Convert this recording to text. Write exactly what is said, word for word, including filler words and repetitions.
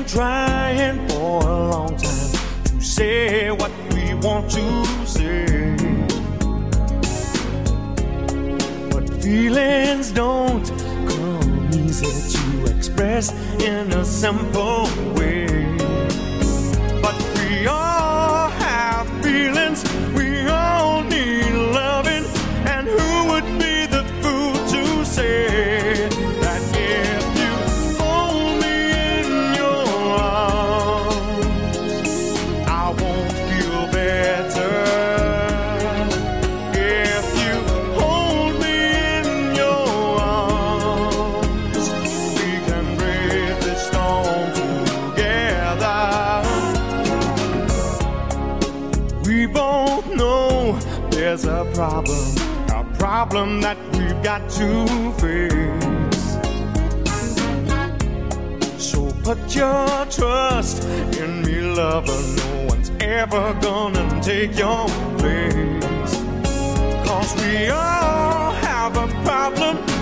trying for a long time to say what we want to say, but feelings don't come easy to express in a simple way. But we all have feelings, we all need loving, and who would be the fool to say that if you hold me in your arms, I won't feel better? If you hold me in your arms, we can brave this storm together. We both know there's a problem, a problem that we've got to face. So put your trust in me, lover. No one's ever gonna take your place. 'Cause we all have a problem